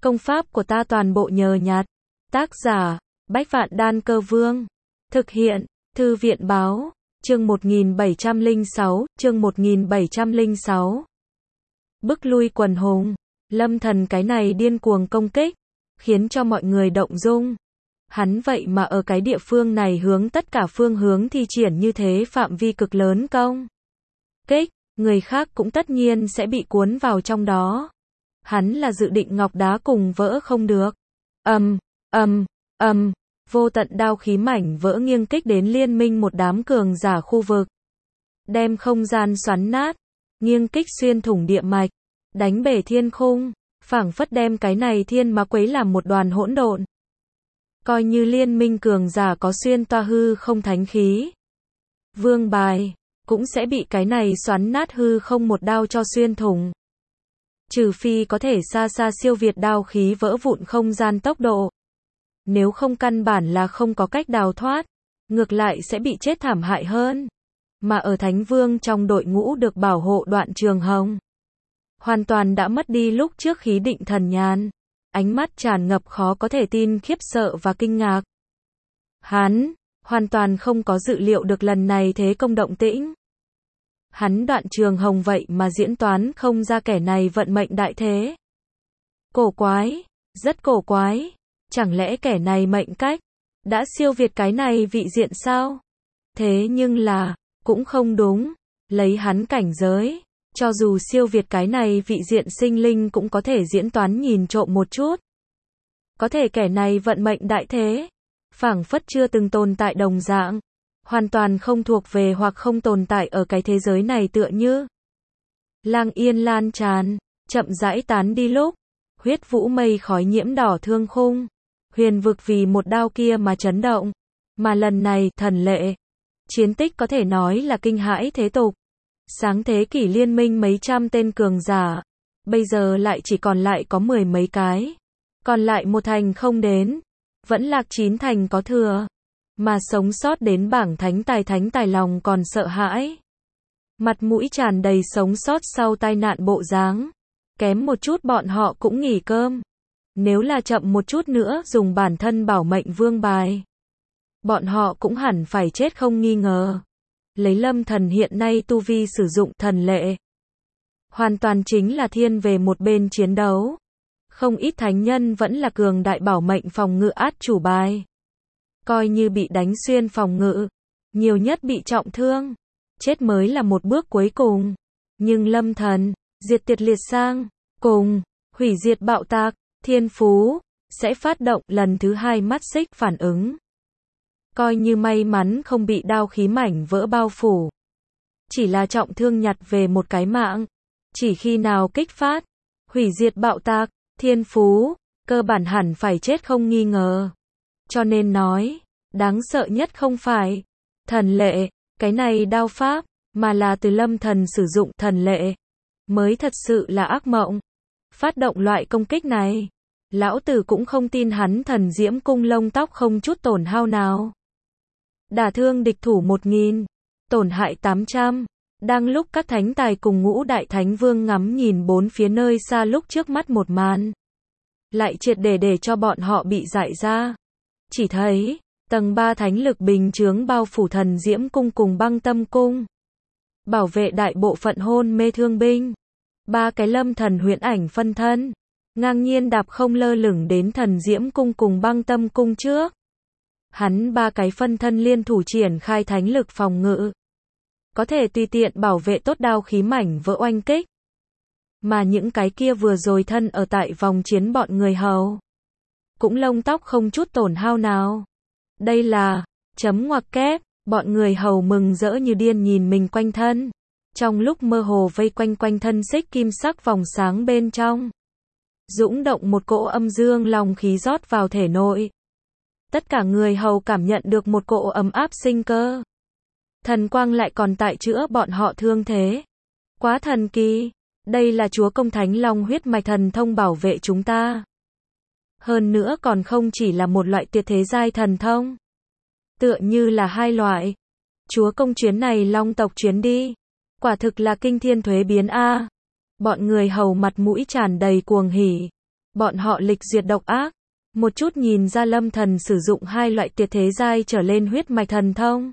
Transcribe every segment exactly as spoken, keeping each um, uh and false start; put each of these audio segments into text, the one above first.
Công pháp của ta toàn bộ nhờ nhặt. Tác giả, Bách Vạn Đan Cơ Vương. Thực hiện, Thư viện Báo. Chương một nghìn bảy trăm lẻ sáu, chương một nghìn bảy trăm lẻ sáu. Bức lui quần hùng. Lâm Thần cái này điên cuồng công kích, khiến cho mọi người động dung. Hắn vậy mà ở cái địa phương này hướng tất cả phương hướng thi triển như thế phạm vi cực lớn công kích, người khác cũng tất nhiên sẽ bị cuốn vào trong đó. Hắn là dự định ngọc đá cùng vỡ không được. Ầm, ầm, ầm, vô tận đao khí mảnh vỡ nghiêng kích đến liên minh một đám cường giả khu vực, đem không gian xoắn nát, nghiêng kích xuyên thủng địa mạch, đánh bể thiên khung, phảng phất đem cái này thiên ma quấy làm một đoàn hỗn độn. Coi như liên minh cường giả có xuyên toa hư không thánh khí, vương bài, cũng sẽ bị cái này xoắn nát hư không một đao cho xuyên thủng. Trừ phi có thể xa xa siêu việt đao khí vỡ vụn không gian tốc độ. Nếu không căn bản là không có cách đào thoát, ngược lại sẽ bị chết thảm hại hơn. Mà ở Thánh Vương trong đội ngũ được bảo hộ Đoạn Trường Hồng, hoàn toàn đã mất đi lúc trước khí định thần nhàn, ánh mắt tràn ngập khó có thể tin khiếp sợ và kinh ngạc. Hắn, hoàn toàn không có dự liệu được lần này thế công động tĩnh. Hắn Đoạn Trường Hồng vậy mà diễn toán không ra kẻ này vận mệnh đại thế. Cổ quái, rất cổ quái, chẳng lẽ kẻ này mệnh cách đã siêu việt cái này vị diện sao? Thế nhưng là, cũng không đúng, lấy hắn cảnh giới, cho dù siêu việt cái này vị diện sinh linh cũng có thể diễn toán nhìn trộm một chút. Có thể kẻ này vận mệnh đại thế, phảng phất chưa từng tồn tại đồng dạng, hoàn toàn không thuộc về hoặc không tồn tại ở cái thế giới này tựa như. Lang yên lan tràn, chậm rãi tán đi lúc, huyết vũ mây khói nhiễm đỏ thương khung, huyền vực vì một đao kia mà chấn động, mà lần này thần lệ, chiến tích có thể nói là kinh hãi thế tục. Sáng thế kỷ liên minh mấy trăm tên cường giả, bây giờ lại chỉ còn lại có mười mấy cái, còn lại một thành không đến, vẫn lạc chín thành có thừa, mà sống sót đến bảng thánh tài thánh tài lòng còn sợ hãi. Mặt mũi tràn đầy sống sót sau tai nạn bộ dáng, kém một chút bọn họ cũng nghỉ cơm. Nếu là chậm một chút nữa dùng bản thân bảo mệnh vương bài, bọn họ cũng hẳn phải chết không nghi ngờ. Lấy Lâm Thần hiện nay tu vi sử dụng thần lệ, hoàn toàn chính là thiên về một bên chiến đấu. Không ít thánh nhân vẫn là cường đại bảo mệnh phòng ngự át chủ bài. Coi như bị đánh xuyên phòng ngự, nhiều nhất bị trọng thương, chết mới là một bước cuối cùng. Nhưng Lâm Thần, diệt tiệt liệt sang, cùng, hủy diệt bạo tạc, thiên phú, sẽ phát động lần thứ hai mắt xích phản ứng. Coi như may mắn không bị đao khí mảnh vỡ bao phủ, chỉ là trọng thương nhặt về một cái mạng, chỉ khi nào kích phát, hủy diệt bạo tạc, thiên phú, cơ bản hẳn phải chết không nghi ngờ. Cho nên nói, đáng sợ nhất không phải thần lệ, cái này đao pháp, mà là từ Lâm Thần sử dụng thần lệ, mới thật sự là ác mộng. Phát động loại công kích này, lão tử cũng không tin hắn thần diễm cung lông tóc không chút tổn hao nào. Đả thương địch thủ một nghìn, tổn hại tám trăm. Đang lúc các thánh tài cùng ngũ đại thánh vương ngắm nhìn bốn phía nơi xa lúc trước mắt một màn, lại triệt để để cho bọn họ bị dại ra. Chỉ thấy, tầng ba thánh lực bình chướng bao phủ thần diễm cung cùng băng tâm cung, bảo vệ đại bộ phận hôn mê thương binh. Ba cái Lâm Thần huyễn ảnh phân thân, ngang nhiên đạp không lơ lửng đến thần diễm cung cùng băng tâm cung trước. Hắn ba cái phân thân liên thủ triển khai thánh lực phòng ngự, có thể tùy tiện bảo vệ tốt đao khí mảnh vỡ oanh kích. Mà những cái kia vừa rồi thân ở tại vòng chiến bọn người hầu, cũng lông tóc không chút tổn hao nào. Đây là, chấm ngoặc kép, bọn người hầu mừng rỡ như điên nhìn mình quanh thân. Trong lúc mơ hồ vây quanh quanh thân xích kim sắc vòng sáng bên trong, dũng động một cỗ âm dương long khí rót vào thể nội. Tất cả người hầu cảm nhận được một cỗ ấm áp sinh cơ. Thần quang lại còn tại chữa bọn họ thương thế. Quá thần kỳ, đây là chúa công thánh long huyết mạch thần thông bảo vệ chúng ta. Hơn nữa còn không chỉ là một loại tuyệt thế giai thần thông, tựa như là hai loại. Chúa công chuyến này long tộc chuyến đi, quả thực là kinh thiên thuế biến a. Bọn người hầu mặt mũi tràn đầy cuồng hỉ, Bọn họ lịch duyệt độc ác, một chút nhìn ra Lâm Thần sử dụng hai loại tuyệt thế giai trở lên huyết mạch thần thông.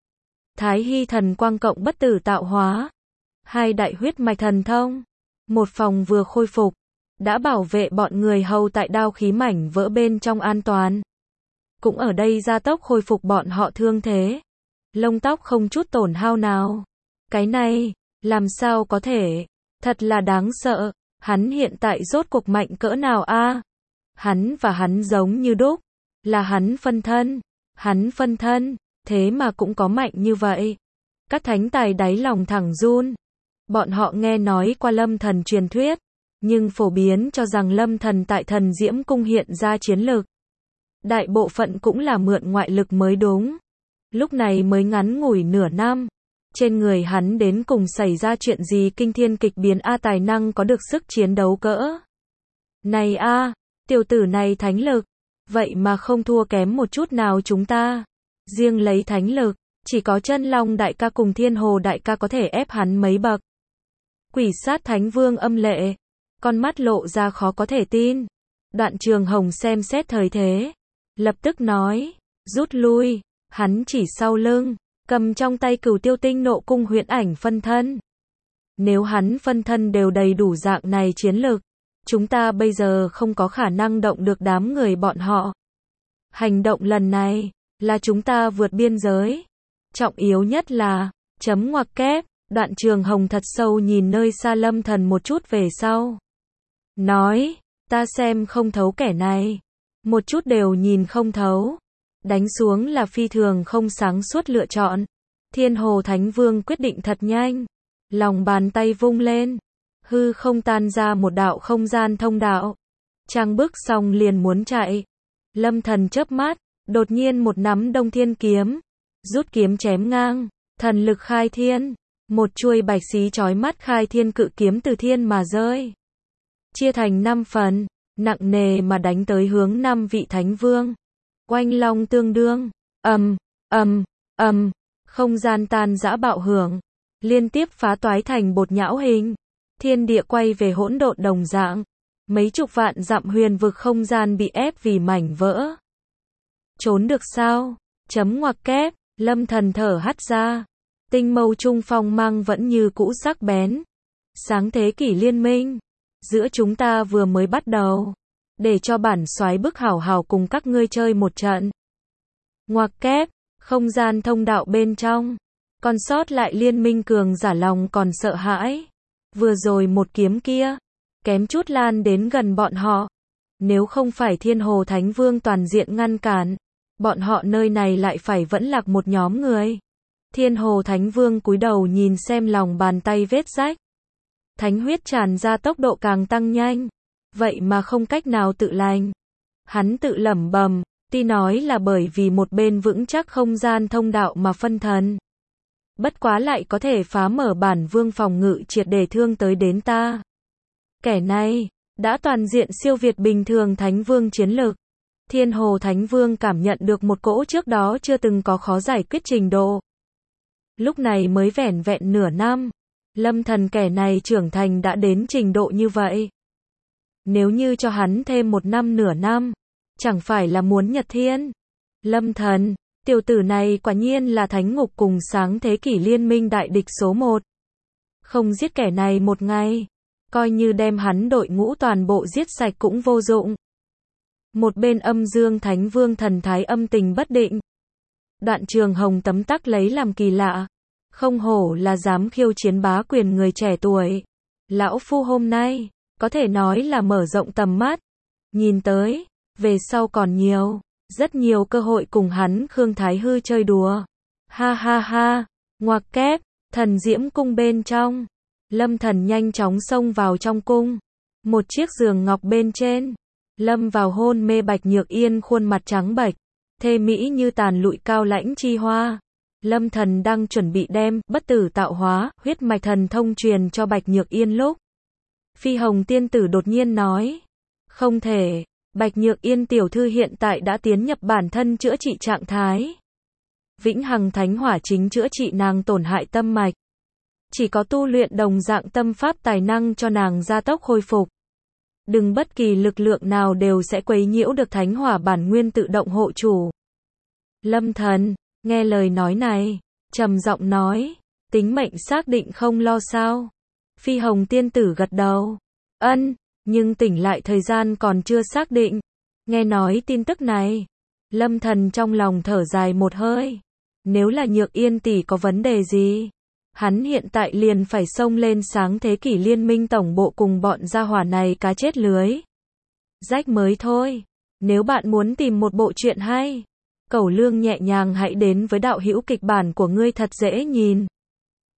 Thái Hy thần quang cộng bất tử tạo hóa, hai đại huyết mạch thần thông, một phòng vừa khôi phục, đã bảo vệ bọn người hầu tại đao khí mảnh vỡ bên trong an toàn. Cũng ở đây gia tốc khôi phục bọn họ thương thế. Lông tóc không chút tổn hao nào. Cái này, làm sao có thể? Thật là đáng sợ. Hắn hiện tại rốt cuộc mạnh cỡ nào a? Hắn và hắn giống như đúc. Là hắn phân thân. Hắn phân thân, thế mà cũng có mạnh như vậy. Các thánh tài đáy lòng thẳng run. Bọn họ nghe nói qua Lâm Thần truyền thuyết, nhưng phổ biến cho rằng Lâm Thần tại Thần Diễm Cung hiện ra chiến lực. Đại bộ phận cũng là mượn ngoại lực mới đúng. Lúc này mới ngắn ngủi nửa năm. Trên người hắn đến cùng xảy ra chuyện gì kinh thiên kịch biến a tài năng có được sức chiến đấu cỡ. Này a, tiểu tử này thánh lực. Vậy mà không thua kém một chút nào chúng ta. Riêng lấy thánh lực, chỉ có Chân Long đại ca cùng Thiên Hồ đại ca có thể ép hắn mấy bậc. Quỷ sát thánh vương âm lệ. Con mắt lộ ra khó có thể tin. Đoạn Trường Hồng xem xét thời thế. Lập tức nói, rút lui, hắn chỉ sau lưng, cầm trong tay Cửu Tiêu Tinh Nộ Cung huyễn ảnh phân thân. Nếu hắn phân thân đều đầy đủ dạng này chiến lực, chúng ta bây giờ không có khả năng động được đám người bọn họ. Hành động lần này, là chúng ta vượt biên giới. Trọng yếu nhất là, chấm ngoặc kép, Đoạn Trường Hồng thật sâu nhìn nơi xa Lâm Thần một chút về sau. Nói, ta xem không thấu kẻ này. Một chút đều nhìn không thấu. Đánh xuống là phi thường không sáng suốt lựa chọn. Thiên Hồ Thánh Vương quyết định thật nhanh. Lòng bàn tay vung lên. Hư không tan ra một đạo không gian thông đạo. Trang bước xong liền muốn chạy. Lâm Thần chớp mắt, đột nhiên một nắm Đông Thiên kiếm. Rút kiếm chém ngang. Thần lực khai thiên. Một chuôi bạch xí chói mắt khai thiên cự kiếm từ thiên mà rơi. Chia thành năm phần. Nặng nề mà đánh tới hướng năm vị thánh vương. Oanh long tương đương, ầm, ầm, ầm, không gian tan rã bạo hưởng, liên tiếp phá toái thành bột nhão hình, thiên địa quay về hỗn độn đồng dạng, mấy chục vạn dặm huyền vực không gian bị ép vì mảnh vỡ. Trốn được sao? Chấm ngoặc kép, Lâm Thần thở hắt ra, tinh mâu trung phong mang vẫn như cũ sắc bén. Sáng thế kỷ liên minh. Giữa chúng ta vừa mới bắt đầu. Để cho bản soái bức hảo hảo cùng các ngươi chơi một trận. Ngoặc kép, không gian thông đạo bên trong. Còn sót lại liên minh cường giả lòng còn sợ hãi. Vừa rồi một kiếm kia, kém chút lan đến gần bọn họ. Nếu không phải Thiên Hồ Thánh Vương toàn diện ngăn cản, bọn họ nơi này lại phải vẫn lạc một nhóm người. Thiên Hồ Thánh Vương cúi đầu nhìn xem lòng bàn tay vết rách. Thánh huyết tràn ra tốc độ càng tăng nhanh. Vậy mà không cách nào tự lành. Hắn tự lẩm bẩm, tuy nói là bởi vì một bên vững chắc không gian thông đạo mà phân thần. Bất quá lại có thể phá mở bản vương phòng ngự triệt để thương tới đến ta. Kẻ này, đã toàn diện siêu việt bình thường Thánh Vương chiến lực. Thiên Hồ Thánh Vương cảm nhận được một cỗ trước đó chưa từng có khó giải quyết trình độ. Lúc này mới vẻn vẹn nửa năm. Lâm Thần kẻ này trưởng thành đã đến trình độ như vậy. Nếu như cho hắn thêm một năm nửa năm, chẳng phải là muốn nhật thiên. Lâm Thần, tiểu tử này quả nhiên là thánh ngục cùng sáng thế kỷ liên minh đại địch số một. Không giết kẻ này một ngày, coi như đem hắn đội ngũ toàn bộ giết sạch cũng vô dụng. Một bên Âm Dương Thánh Vương thần thái âm tình bất định. Đoạn Trường Hồng tấm tắc lấy làm kỳ lạ. Không hổ là dám khiêu chiến bá quyền người trẻ tuổi. Lão phu hôm nay, có thể nói là mở rộng tầm mắt. Nhìn tới, về sau còn nhiều, rất nhiều cơ hội cùng hắn Khương Thái Hư chơi đùa. Ha ha ha, ngoặc kép, Thần Diễm Cung bên trong. Lâm Thần nhanh chóng xông vào trong cung. Một chiếc giường ngọc bên trên. Lâm vào hôn mê Bạch Nhược Yên khuôn mặt trắng bệch, thê mỹ như tàn lụi cao lãnh chi hoa. Lâm Thần đang chuẩn bị đem bất tử tạo hóa, huyết mạch thần thông truyền cho Bạch Nhược Yên lúc. Phi Hồng tiên tử đột nhiên nói. Không thể, Bạch Nhược Yên tiểu thư hiện tại đã tiến nhập bản thân chữa trị trạng thái. Vĩnh Hằng Thánh Hỏa chính chữa trị nàng tổn hại tâm mạch. Chỉ có tu luyện đồng dạng tâm pháp tài năng cho nàng gia tốc hồi phục. Đừng bất kỳ lực lượng nào đều sẽ quấy nhiễu được thánh hỏa bản nguyên tự động hộ chủ. Lâm Thần, nghe lời nói này, trầm giọng nói, tính mệnh xác định không lo sao? Phi Hồng tiên tử gật đầu. Ân, nhưng tỉnh lại thời gian còn chưa xác định. Nghe nói tin tức này, Lâm Thần trong lòng thở dài một hơi. Nếu là Nhược Yên tỷ có vấn đề gì, hắn hiện tại liền phải xông lên sáng thế kỷ liên minh tổng bộ cùng bọn gia hỏa này cá chết lưới rách mới thôi. Nếu bạn muốn tìm một bộ truyện hay, Cẩu Lương nhẹ nhàng hãy đến với đạo hữu kịch bản của ngươi thật dễ nhìn.